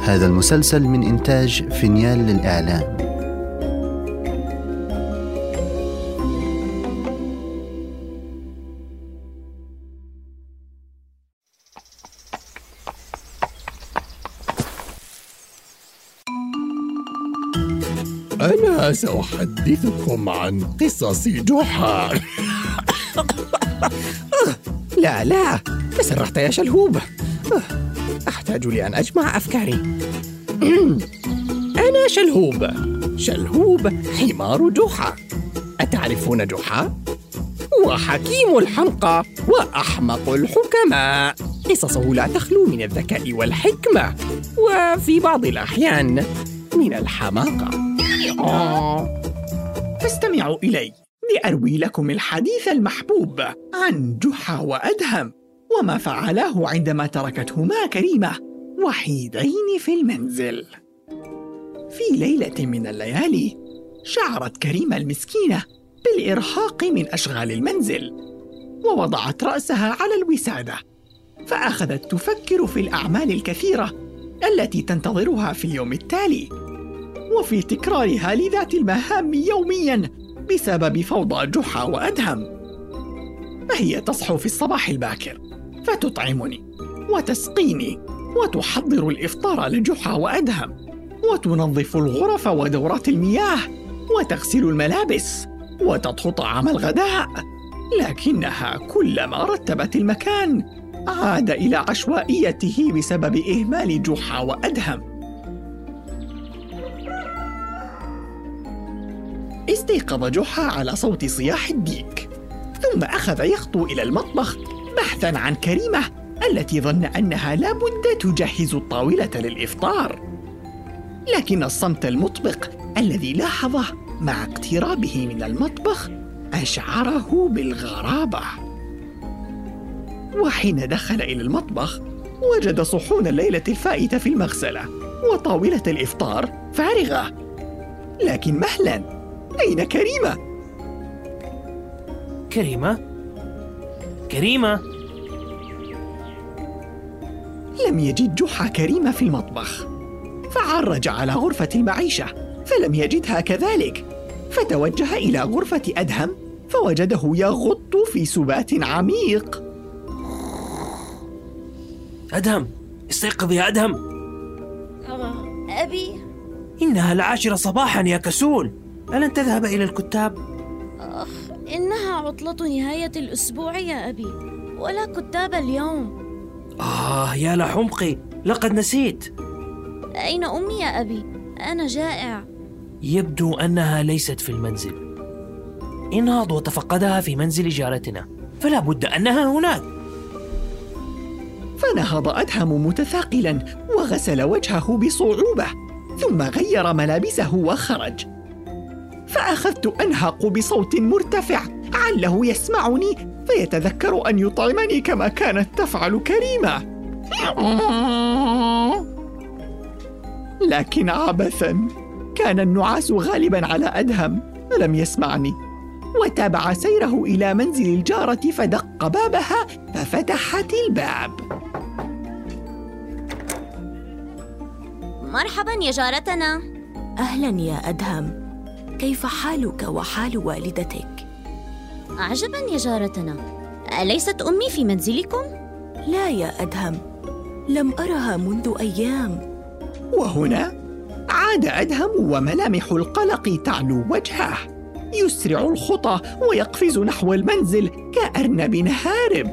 هذا المسلسل من إنتاج فينيال للإعلام. أنا سأحدثكم عن قصص جحا. لا تسرحت يا شلهوب. أحتاج لأن أجمع أفكاري. أنا شلهوب حمار جحا. أتعرفون جحا؟ هو حكيم الحمقى وأحمق الحكماء. قصصه لا تخلو من الذكاء والحكمة، وفي بعض الأحيان من الحماقة. فاستمعوا إلي لأروي لكم الحديث المحبوب عن جحا وأدهم، وما فعلاه عندما تركتهما كريمة وحيدين في المنزل. في ليلة من الليالي شعرت كريمة المسكينة بالإرهاق من أشغال المنزل، ووضعت رأسها على الوسادة، فأخذت تفكر في الأعمال الكثيرة التي تنتظرها في اليوم التالي، وفي تكرارها لذات المهام يومياً بسبب فوضى جحا وأدهم. فهي تصحو في الصباح الباكر فتطعمني وتسقيني وتحضر الإفطار لجحا وأدهم، وتنظف الغرف ودورات المياه وتغسل الملابس وتطهو طعام الغداء. لكنها كلما رتبت المكان عاد إلى عشوائيته بسبب إهمال جحا وأدهم. استيقظ جحا على صوت صياح الديك، ثم أخذ يخطو إلى المطبخ بحثاً عن كريمة التي ظن أنها لابد تجهز الطاولة للإفطار. لكن الصمت المطبق الذي لاحظه مع اقترابه من المطبخ أشعره بالغرابة. وحين دخل إلى المطبخ وجد صحون الليلة الفائتة في المغسلة وطاولة الإفطار فارغة. لكن مهلاً، أين كريمة؟ كريمة؟ لم يجد جحا كريمة في المطبخ، فعرج على غرفة المعيشة فلم يجدها كذلك، فتوجه إلى غرفة أدهم فوجده يغط في سبات عميق. أدهم، استيقظ يا أدهم. أبي، إنها 10 صباحاً يا كسول. ألن تذهب إلى الكتاب؟ إنها عطلة نهاية الأسبوع يا أبي، ولا كتاب اليوم. يا لحمقي، لقد نسيت. أين أمي يا أبي؟ أنا جائع. يبدو أنها ليست في المنزل. انهض وتفقدها في منزل جارتنا، فلا بد أنها هناك. فنهض أدهم متثاقلاً وغسل وجهه بصعوبة، ثم غير ملابسه وخرج. فأخذت أنهق بصوت مرتفع عله يسمعني فيتذكر أن يطعمني كما كانت تفعل كريمة. لكن عبثاً، كان النعاس غالباً على أدهم، لم يسمعني، وتابع سيره إلى منزل الجارة فدق بابها ففتحت الباب. مرحباً يا جارتنا. أهلاً يا أدهم، كيف حالك وحال والدتك؟ عجباً يا جارتنا، أليست أمي في منزلكم؟ لا يا أدهم، لم أرها منذ أيام. وهنا عاد أدهم وملامح القلق تعلو وجهه، يسرع الخطى ويقفز نحو المنزل كأرنب هارب.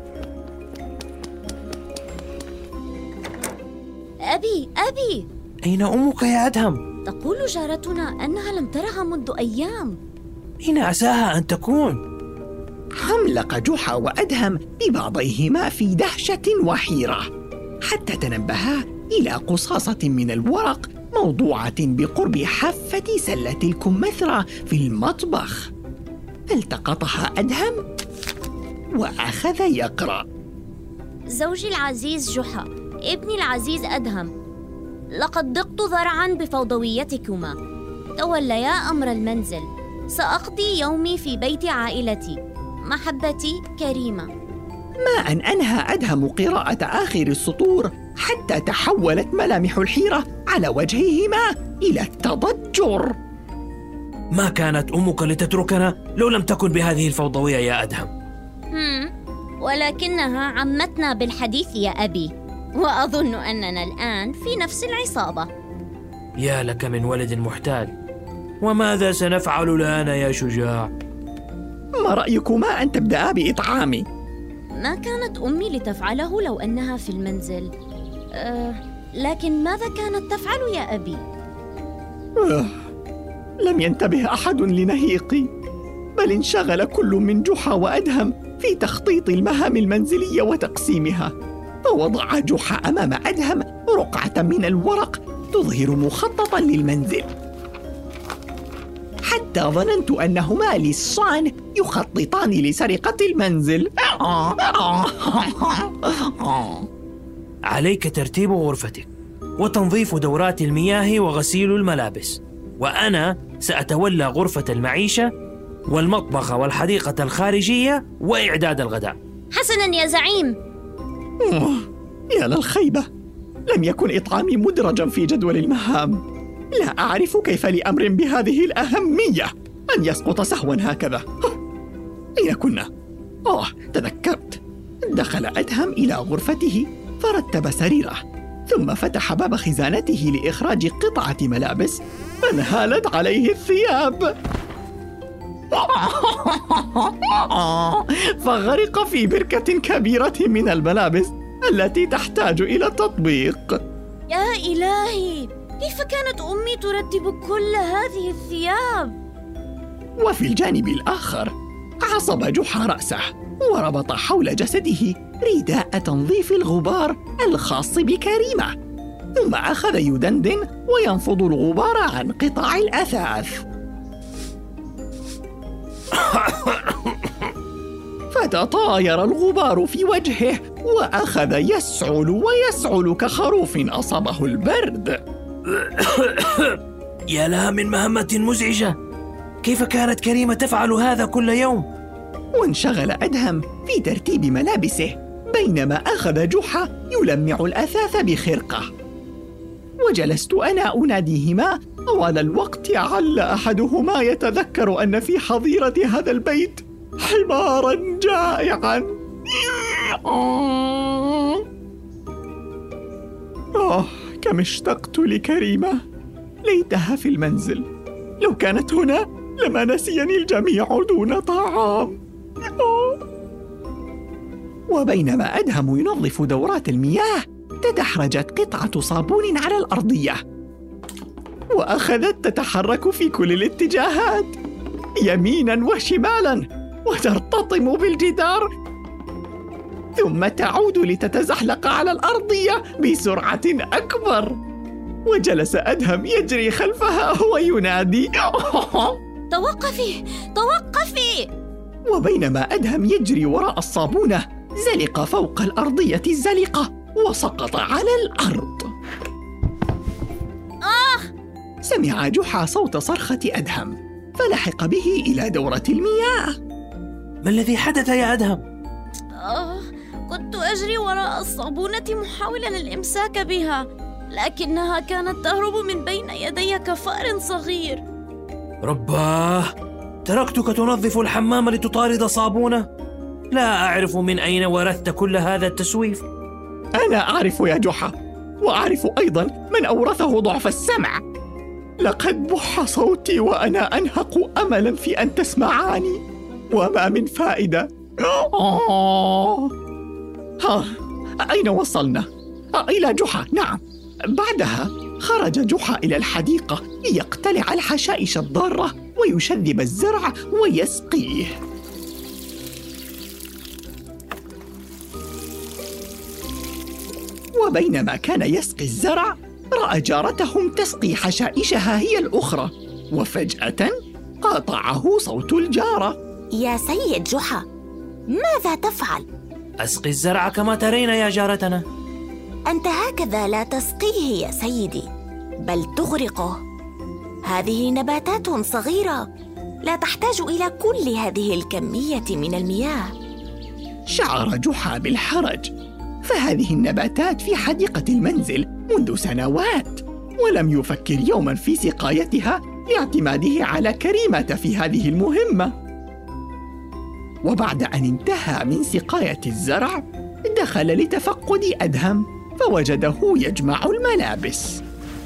أبي، أين أمك يا أدهم؟ تقول جارتنا أنها لم ترها منذ أيام. أين عساها أن تكون؟ حملق جحا وأدهم ببعضيهما في دهشة وحيرة، حتى تنبها إلى قصاصة من الورق موضوعة بقرب حافة سلة الكمثرى في المطبخ. التقطها أدهم وأخذ يقرأ: زوجي العزيز جحا، ابني العزيز أدهم، لقد ضقت ذرعاً بفوضويتكما. توليا أمر المنزل. سأقضي يومي في بيت عائلتي. محبتي، كريمة. ما أن أنهى أدهم قراءة آخر السطور حتى تحولت ملامح الحيرة على وجههما إلى التضجر. ما كانت أمك لتتركنا لو لم تكن بهذه الفوضوية يا أدهم. ولكنها عمتنا بالحديث يا أبي، وأظن أننا الآن في نفس العصابة. يا لك من ولد محتال، وماذا سنفعل الآن يا شجاع؟ ما رأيكما أن تبدأ بإطعامي؟ ما كانت أمي لتفعله لو أنها في المنزل. لكن ماذا كانت تفعل يا أبي؟ لم ينتبه أحد لنهيقي، بل انشغل كل من جحا وأدهم في تخطيط المهام المنزلية وتقسيمها. فوضع جحا أمام أدهم رقعة من الورق تظهر مخططاً للمنزل، حتى ظننت أنهما لصان يخططان لسرقة المنزل. عليك ترتيب غرفتك وتنظيف دورات المياه وغسيل الملابس، وأنا سأتولى غرفة المعيشة والمطبخ والحديقة الخارجية وإعداد الغداء. حسناً يا زعيم. يا للخيبة، لم يكن إطعامي مدرجاً في جدول المهام. لا أعرف كيف لأمر بهذه الأهمية أن يسقط سهواً هكذا. أين كنا؟ تذكرت. دخل أدهم إلى غرفته فرتب سريره، ثم فتح باب خزانته لإخراج قطعة ملابس، فانهالت عليه الثياب فغرق في بركة كبيرة من الملابس التي تحتاج إلى تطبيق. يا إلهي، كيف كانت أمي ترتب كل هذه الثياب؟ وفي الجانب الآخر عصب جحا رأسه وربط حول جسده رداء تنظيف الغبار الخاص بكريمة، ثم أخذ يدندن وينفض الغبار عن قطع الأثاث. فتطاير الغبار في وجهه وأخذ يسعل ويسعل كخروف أصابه البرد. يا لها من مهمة مزعجة، كيف كانت كريمة تفعل هذا كل يوم؟ وانشغل أدهم في ترتيب ملابسه بينما أخذ جحا يلمع الأثاث بخرقة. وجلست أنا أناديهما طوال الوقت عل أحدهما يتذكر أن في حظيرة هذا البيت حماراً جائعاً. كم اشتقت لكريمة، ليتها في المنزل. لو كانت هنا لما نسيني الجميع دون طعام. وبينما أدهم ينظف دورات المياه تدحرجت قطعة صابون على الأرضية وأخذت تتحرك في كل الاتجاهات يميناً وشمالاً وترتطم بالجدار ثم تعود لتتزحلق على الأرضية بسرعة أكبر. وجلس أدهم يجري خلفها وينادي: توقفي توقفي! وبينما أدهم يجري وراء الصابونة زلق فوق الأرضية الزلقة وسقط على الأرض. سمع جحا صوت صرخة أدهم فلحق به إلى دورة المياه. ما الذي حدث يا أدهم؟ كنت أجري وراء الصابونة محاولا الإمساك بها، لكنها كانت تهرب من بين يدي كفأر صغير. رباه، تركتك تنظف الحمام لتطارد صابونة؟ لا أعرف من أين ورثت كل هذا التسويف. أنا أعرف يا جحا، وأعرف أيضا من أورثه ضعف السمع. لقد بح صوتي وأنا أنهق أملا في أن تسمعاني، وما من فائدة. أين وصلنا؟ إلى جحا، نعم. بعدها خرج جحا إلى الحديقة ليقتلع الحشائش الضارة ويشذب الزرع ويسقيه. وبينما كان يسقي الزرع رأى جارتهم تسقي حشائشها هي الأخرى، وفجأة قاطعه صوت الجارة: يا سيد جحا، ماذا تفعل؟ أسقي الزرع كما ترين يا جارتنا. أنت هكذا لا تسقيه يا سيدي، بل تغرقه. هذه نباتات صغيرة لا تحتاج إلى كل هذه الكمية من المياه. شعر جحا بالحرج، فهذه النباتات في حديقة المنزل منذ سنوات، ولم يفكر يوما في سقايتها لاعتماده على كريمة في هذه المهمة. وبعد أن انتهى من سقاية الزرع دخل لتفقد أدهم، فوجده يجمع الملابس.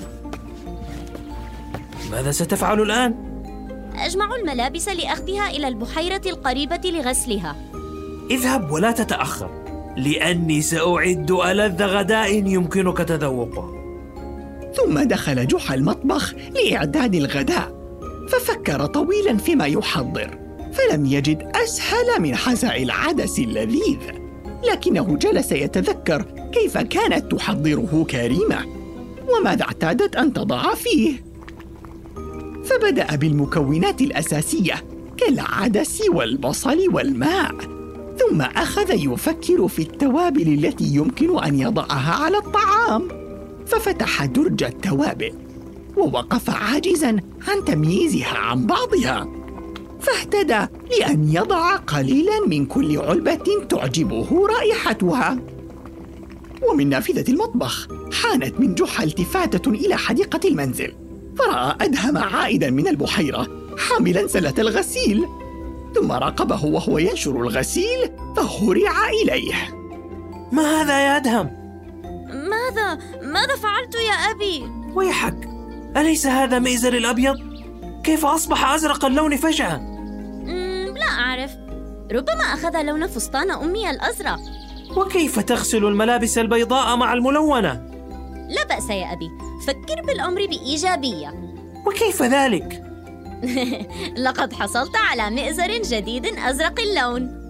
ماذا ستفعل الآن؟ أجمع الملابس لأخذها إلى البحيرة القريبة لغسلها. اذهب ولا تتأخر، لأني سأعد ألذ غداء يمكنك تذوقه. ثم دخل جحا المطبخ لإعداد الغداء، ففكر طويلا فيما يحضر، فلم يجد أسهل من حساء العدس اللذيذ، لكنه جلس يتذكر كيف كانت تحضره كريمة وماذا اعتادت أن تضع فيه. فبدأ بالمكونات الأساسية كالعدس والبصل والماء، ثم أخذ يفكر في التوابل التي يمكن أن يضعها على الطعام، ففتح درج التوابل ووقف عاجزاً عن تمييزها عن بعضها، فاهتدى لأن يضع قليلاً من كل علبة تعجبه رائحتها. ومن نافذة المطبخ حانت من جحا التفاتة إلى حديقة المنزل، فرأى أدهم عائداً من البحيرة حاملاً سلة الغسيل، ثم راقبه وهو ينشر الغسيل فهرع إليه. ما هذا يا أدهم؟ ماذا فعلت يا أبي؟ ويحك، أليس هذا مئزر الأبيض؟ كيف أصبح أزرق اللون فجأة؟ لا أعرف، ربما أخذ لون فستان أمي الأزرق. وكيف تغسل الملابس البيضاء مع الملونة؟ لا بأس يا أبي، فكر بالأمر بإيجابية. وكيف ذلك؟ لقد حصلت على مئزر جديد أزرق اللون.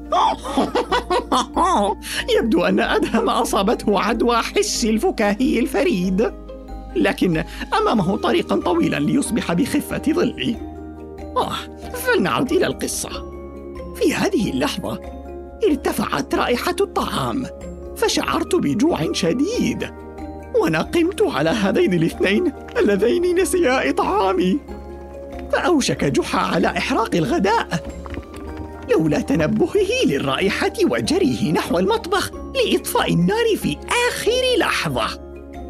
يبدو أن أدهم أصابته عدوى حس الفكاهي الفريد، لكن أمامه طريقاً طويلاً ليصبح بخفة ظله. فلنعد إلى القصة. في هذه اللحظة ارتفعت رائحة الطعام، فشعرت بجوع شديد، ونقمت على هذين الاثنين اللذين نسيا إطعامي. فأوشك جحا على إحراق الغداء لولا تنبهه للرائحة وجريه نحو المطبخ لإطفاء النار في آخر لحظة.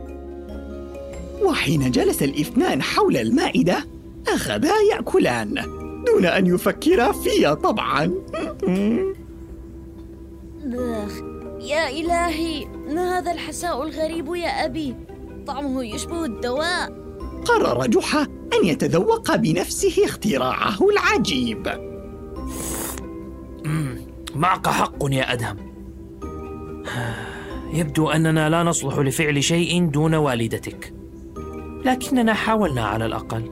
وحين جلس الاثنان حول المائدة أخذا يأكلان دون أن يفكرا فيها طبعا. يا إلهي، ما هذا الحساء الغريب يا أبي؟ طعمه يشبه الدواء. قرر جحا أن يتذوق بنفسه اختراعه العجيب. معك حق يا أدهم، يبدو أننا لا نصلح لفعل شيء دون والدتك، لكننا حاولنا على الأقل.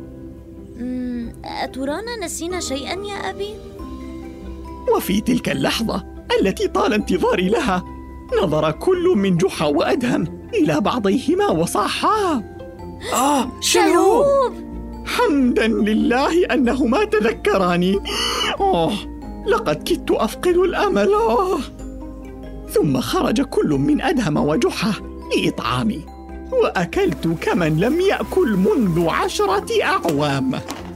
أترانا نسينا شيئا يا أبي؟ وفي تلك اللحظة التي طال انتظاري لها نظر كل من جحا وأدهم إلى بعضيهما وصاحا: شلهوب! حمداً لله أنهما تذكراني. لقد كدت أفقد الأمل. ثم خرج كل من أدهم وجحا لإطعامي، وأكلت كمن لم يأكل منذ 10 أعوام.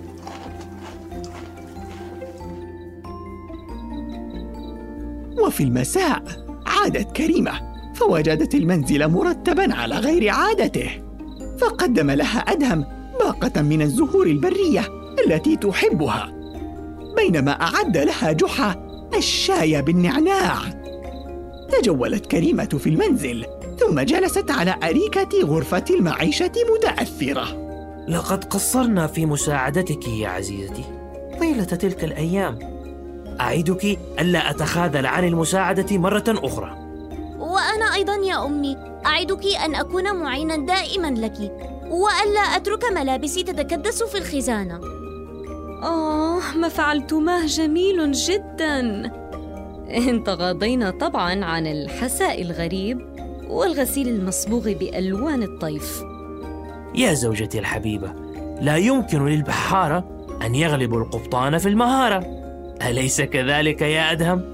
وفي المساء عادت كريمة، فوجدت المنزل مرتباً على غير عادته، فقدم لها أدهم باقة من الزهور البرية التي تحبها، بينما أعد لها جحا الشاي بالنعناع. تجولت كريمة في المنزل، ثم جلست على أريكة غرفة المعيشة متأثرة. لقد قصرنا في مساعدتك يا عزيزتي طيلة تلك الأيام. أعدك ألا أتخاذل عن المساعدة مرة أخرى. وأنا أيضا يا أمي أعدك أن أكون معينا دائما لك، وألا أترك ملابسي تتكدس في الخزانة. ما فعلتماه جميل جدا. تغاضينا طبعا عن الحساء الغريب والغسيل المصبوغ بألوان الطيف. يا زوجتي الحبيبة، لا يمكن للبحارة أن يغلبوا القبطان في المهارة، أليس كذلك يا أدهم؟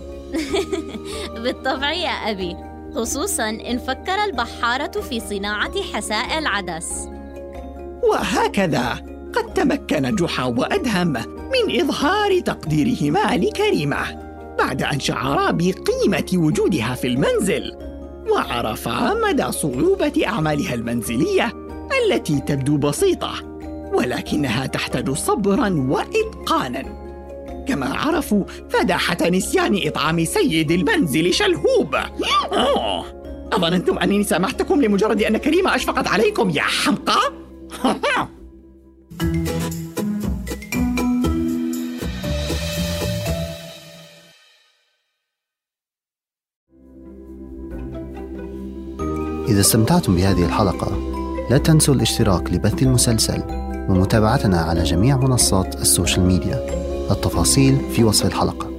بالطبع يا أبي، خصوصاً إن فكر البحارة في صناعة حساء العدس. وهكذا قد تمكن جحا وأدهم من إظهار تقديرهما لكريمة بعد أن شعرا بقيمة وجودها في المنزل، وعرفا مدى صعوبة أعمالها المنزلية التي تبدو بسيطة ولكنها تحتاج صبراً وإتقاناً. كما عرفوا فداحة نسيان إطعام سيد المنزل شلهوب. أظننتم أنني سامحتكم لمجرد أن كريمة أشفقت عليكم يا حمقى؟ إذا استمتعتم بهذه الحلقة لا تنسوا الاشتراك لبث المسلسل ومتابعتنا على جميع منصات السوشيال ميديا. التفاصيل في وصف الحلقة.